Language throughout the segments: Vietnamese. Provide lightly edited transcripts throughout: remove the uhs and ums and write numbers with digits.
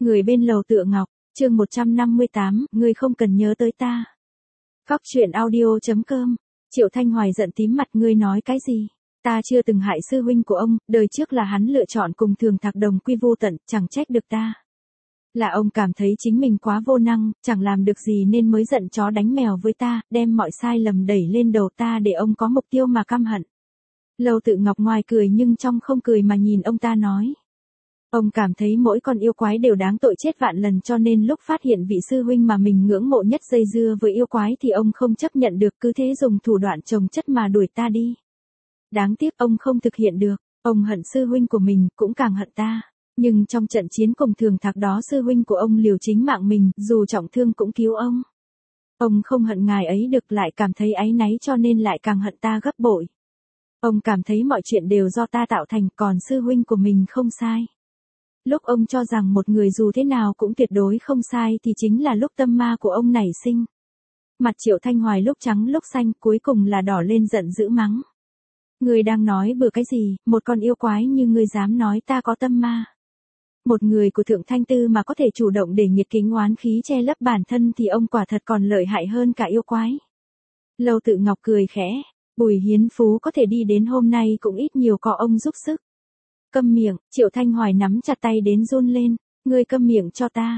Người bên lầu tựa ngọc, chương 158, ngươi không cần nhớ tới ta. Góc truyện audio.com. Triệu Thanh Hoài giận tím mặt, ngươi nói cái gì? Ta chưa từng hại sư huynh của ông, đời trước là hắn lựa chọn cùng Thường Thạc đồng quy vô tận, chẳng trách được ta. Là ông cảm thấy chính mình quá vô năng, chẳng làm được gì nên mới giận chó đánh mèo với ta, đem mọi sai lầm đẩy lên đầu ta để ông có mục tiêu mà căm hận. Lâu Tự Ngọc ngoài cười nhưng trong không cười mà nhìn ông ta nói. Ông cảm thấy mỗi con yêu quái đều đáng tội chết vạn lần, cho nên lúc phát hiện vị sư huynh mà mình ngưỡng mộ nhất dây dưa với yêu quái thì ông không chấp nhận được, cứ thế dùng thủ đoạn chồng chất mà đuổi ta đi. Đáng tiếc ông không thực hiện được, ông hận sư huynh của mình, cũng càng hận ta. Nhưng trong trận chiến cùng Thường Thạc đó sư huynh của ông liều chính mạng mình, dù trọng thương cũng cứu ông. Ông không hận ngài ấy được, lại cảm thấy áy náy cho nên lại càng hận ta gấp bội. Ông cảm thấy mọi chuyện đều do ta tạo thành, còn sư huynh của mình không sai. Lúc ông cho rằng một người dù thế nào cũng tuyệt đối không sai thì chính là lúc tâm ma của ông nảy sinh. Mặt Triệu Thanh Hoài lúc trắng lúc xanh, cuối cùng là đỏ lên giận dữ mắng. Ngươi đang nói bừa cái gì, một con yêu quái như ngươi dám nói ta có tâm ma. Một người của Thượng Thanh Tư mà có thể chủ động để nhiệt kính oán khí che lấp bản thân thì ông quả thật còn lợi hại hơn cả yêu quái. Lâu Tự Ngọc cười khẽ, Bùi Hiến Phú có thể đi đến hôm nay cũng ít nhiều có ông giúp sức. Câm miệng, Triệu Thanh Hoài nắm chặt tay đến run lên, ngươi câm miệng cho ta.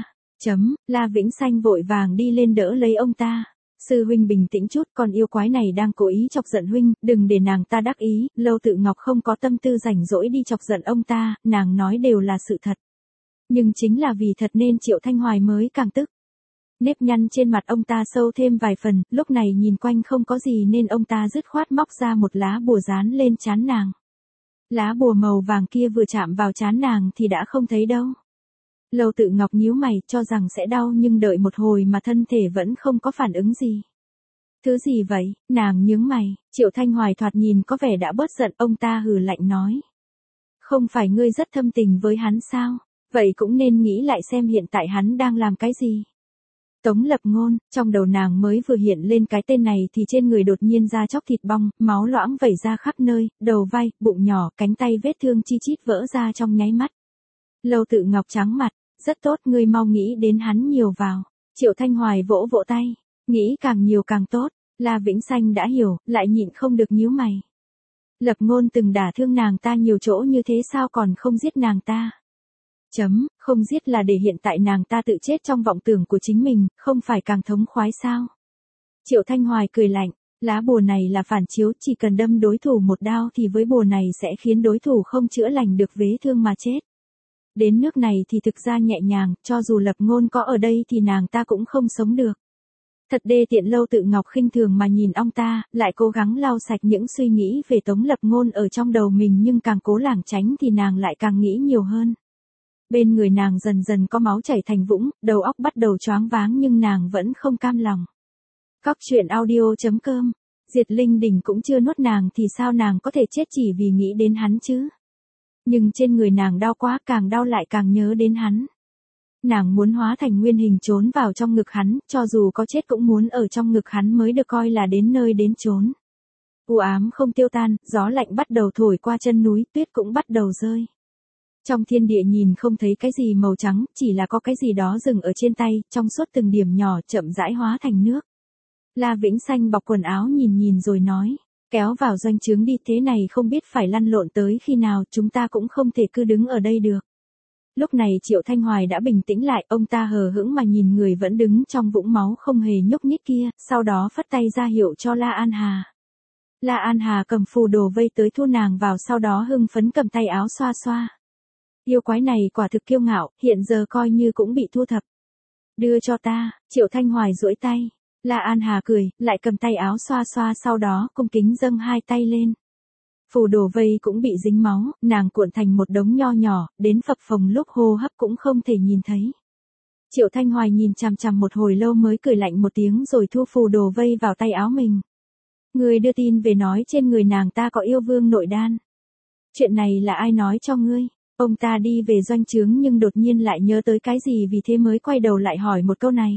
La Vĩnh Xanh vội vàng đi lên đỡ lấy ông ta. Sư huynh bình tĩnh chút, con yêu quái này đang cố ý chọc giận huynh, đừng để nàng ta đắc ý. Lâu Tự Ngọc không có tâm tư rảnh rỗi đi chọc giận ông ta, nàng nói đều là sự thật. Nhưng chính là vì thật nên Triệu Thanh Hoài mới càng tức. Nếp nhăn trên mặt ông ta sâu thêm vài phần, lúc này nhìn quanh không có gì nên ông ta dứt khoát móc ra một lá bùa dán lên trán nàng. Lá bùa màu vàng kia vừa chạm vào trán nàng thì đã không thấy đâu. Lâu Tự Ngọc nhíu mày, cho rằng sẽ đau nhưng đợi một hồi mà thân thể vẫn không có phản ứng gì. Thứ gì vậy? Nàng nhướng mày, Triệu Thanh Hoài thoạt nhìn có vẻ đã bớt giận, ông ta hừ lạnh nói. Không phải ngươi rất thâm tình với hắn sao? Vậy cũng nên nghĩ lại xem hiện tại hắn đang làm cái gì. Tống Lập Ngôn, trong đầu nàng mới vừa hiện lên cái tên này thì trên người đột nhiên da chóc thịt bong, máu loãng vẩy ra khắp nơi, đầu vai, bụng nhỏ, cánh tay vết thương chi chít vỡ ra trong nháy mắt. Lâu Tự Ngọc trắng mặt, rất tốt, ngươi mau nghĩ đến hắn nhiều vào. Triệu Thanh Hoài vỗ vỗ tay, nghĩ càng nhiều càng tốt. La Vĩnh Xanh đã hiểu, lại nhịn không được nhíu mày. Lập Ngôn từng đả thương nàng ta nhiều chỗ như thế sao còn không giết nàng ta? Không giết là để hiện tại nàng ta tự chết trong vọng tưởng của chính mình, không phải càng thống khoái sao? Triệu Thanh Hoài cười lạnh, lá bùa này là phản chiếu, chỉ cần đâm đối thủ một đao thì với bùa này sẽ khiến đối thủ không chữa lành được vết thương mà chết. Đến nước này thì thực ra nhẹ nhàng, cho dù Lập Ngôn có ở đây thì nàng ta cũng không sống được. Thật đê tiện. Lâu Tự Ngọc khinh thường mà nhìn ông ta, lại cố gắng lau sạch những suy nghĩ về Tống Lập Ngôn ở trong đầu mình, nhưng càng cố lảng tránh thì nàng lại càng nghĩ nhiều hơn. Bên người nàng dần dần có máu chảy thành vũng, đầu óc bắt đầu choáng váng nhưng nàng vẫn không cam lòng. Góc truyện audio.com. Diệt Linh Đình cũng chưa nuốt nàng thì sao nàng có thể chết chỉ vì nghĩ đến hắn chứ? Nhưng trên người nàng đau quá, càng đau lại càng nhớ đến hắn. Nàng muốn hóa thành nguyên hình trốn vào trong ngực hắn, cho dù có chết cũng muốn ở trong ngực hắn mới được coi là đến nơi đến chốn. U ám không tiêu tan, gió lạnh bắt đầu thổi qua chân núi, tuyết cũng bắt đầu rơi. Trong thiên địa nhìn không thấy cái gì màu trắng, chỉ là có cái gì đó dừng ở trên tay, trong suốt từng điểm nhỏ chậm rãi hóa thành nước. La Vĩnh Xanh bọc quần áo nhìn rồi nói, kéo vào doanh trướng đi, thế này không biết phải lăn lộn tới khi nào, chúng ta cũng không thể cứ đứng ở đây được. Lúc này Triệu Thanh Hoài đã bình tĩnh lại, ông ta hờ hững mà nhìn người vẫn đứng trong vũng máu không hề nhúc nhích kia, sau đó phất tay ra hiệu cho La An Hà. La An Hà cầm phù đồ vây tới thu nàng vào, sau đó hưng phấn cầm tay áo xoa xoa. Yêu quái này quả thực kiêu ngạo, hiện giờ coi như cũng bị thu thập. Đưa cho ta, Triệu Thanh Hoài duỗi tay. La An Hà cười, lại cầm tay áo xoa xoa, sau đó cung kính dâng hai tay lên. Phù đồ vây cũng bị dính máu, nàng cuộn thành một đống nho nhỏ, đến phập phồng lúc hô hấp cũng không thể nhìn thấy. Triệu Thanh Hoài nhìn chằm chằm một hồi lâu mới cười lạnh một tiếng rồi thu phù đồ vây vào tay áo mình. Ngươi đưa tin về nói trên người nàng ta có yêu vương nội đan. Chuyện này là ai nói cho ngươi? Ông ta đi về doanh trướng nhưng đột nhiên lại nhớ tới cái gì vì thế mới quay đầu lại hỏi một câu này.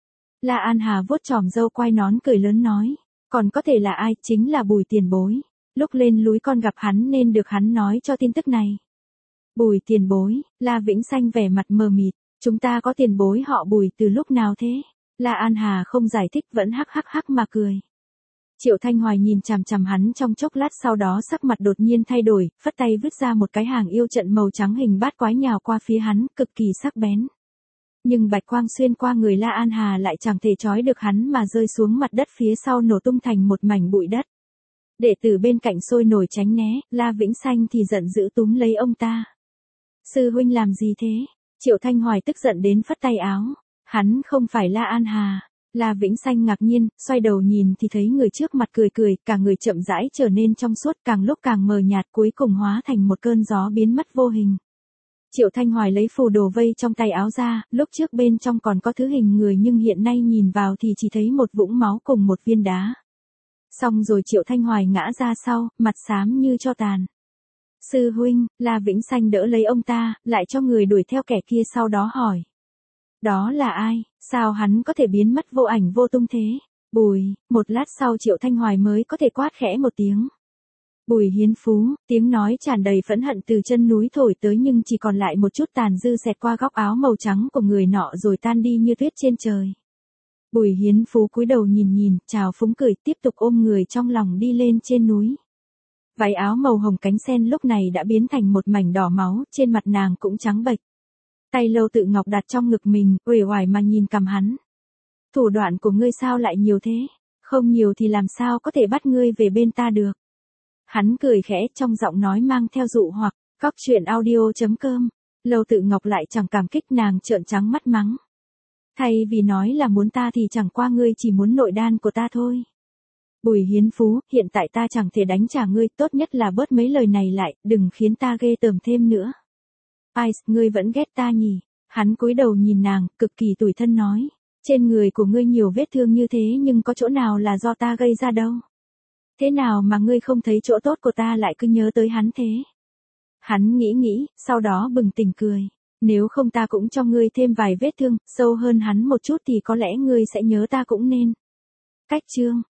La An Hà vuốt chòm râu quai nón cười lớn nói, còn có thể là ai, chính là Bùi tiền bối. Lúc lên núi con gặp hắn nên được hắn nói cho tin tức này. Bùi tiền bối, La Vĩnh Xanh vẻ mặt mờ mịt, Chúng ta có tiền bối họ Bùi từ lúc nào thế? La An Hà không giải thích vẫn hắc hắc hắc mà cười. Triệu Thanh Hoài nhìn chằm chằm hắn trong chốc lát sau đó sắc mặt đột nhiên thay đổi, phất tay vứt ra một cái hàng yêu trận màu trắng hình bát quái nhào qua phía hắn, cực kỳ sắc bén. Nhưng bạch quang xuyên qua người La An Hà lại chẳng thể trói được hắn mà rơi xuống mặt đất phía sau nổ tung thành một mảnh bụi đất. Đệ tử bên cạnh sôi nổi tránh né, La Vĩnh Xanh thì giận dữ túm lấy ông ta. Sư huynh làm gì thế? Triệu Thanh Hoài tức giận đến phất tay áo. Hắn không phải La An Hà. La Vĩnh Xanh ngạc nhiên, xoay đầu nhìn thì thấy người trước mặt cười cười, cả người chậm rãi trở nên trong suốt, càng lúc càng mờ nhạt, cuối cùng hóa thành một cơn gió biến mất vô hình. Triệu Thanh Hoài lấy phù đồ vây trong tay áo ra, lúc trước bên trong còn có thứ hình người nhưng hiện nay nhìn vào thì chỉ thấy một vũng máu cùng một viên đá. Xong rồi Triệu Thanh Hoài ngã ra sau, mặt xám như tro tàn. Sư huynh, La Vĩnh Xanh đỡ lấy ông ta, lại cho người đuổi theo kẻ kia sau đó hỏi. Đó là ai, sao hắn có thể biến mất vô ảnh vô tung thế? Bùi, một lát sau Triệu Thanh Hoài mới có thể quát khẽ một tiếng. Bùi Hiến Phú, tiếng nói tràn đầy phẫn hận từ chân núi thổi tới nhưng chỉ còn lại một chút tàn dư xẹt qua góc áo màu trắng của người nọ rồi tan đi như tuyết trên trời. Bùi Hiến Phú cúi đầu nhìn, chào phúng cười tiếp tục ôm người trong lòng đi lên trên núi. Váy áo màu hồng cánh sen lúc này đã biến thành một mảnh đỏ máu, trên mặt nàng cũng trắng bệch. Tay Lâu Tự Ngọc đặt trong ngực mình, uể oải mà nhìn cằm hắn. Thủ đoạn của ngươi sao lại nhiều thế? Không nhiều thì làm sao có thể bắt ngươi về bên ta được? Hắn cười khẽ trong giọng nói mang theo dụ hoặc, Góc Truyện Audio.com. Lâu Tự Ngọc lại chẳng cảm kích nàng trợn trắng mắt mắng. Thay vì nói là muốn ta thì chẳng qua ngươi chỉ muốn nội đan của ta thôi. Bùi Hiến Phú, hiện tại ta chẳng thể đánh trả ngươi, tốt nhất là bớt mấy lời này lại, đừng khiến ta ghê tởm thêm nữa. Ai, ngươi vẫn ghét ta nhỉ? Hắn cúi đầu nhìn nàng, cực kỳ tủi thân nói. Trên người của ngươi nhiều vết thương như thế nhưng có chỗ nào là do ta gây ra đâu. Thế nào mà ngươi không thấy chỗ tốt của ta lại cứ nhớ tới hắn thế? Hắn nghĩ, sau đó bừng tỉnh cười. Nếu không ta cũng cho ngươi thêm vài vết thương, sâu hơn hắn một chút thì có lẽ ngươi sẽ nhớ ta cũng nên. Cách chương.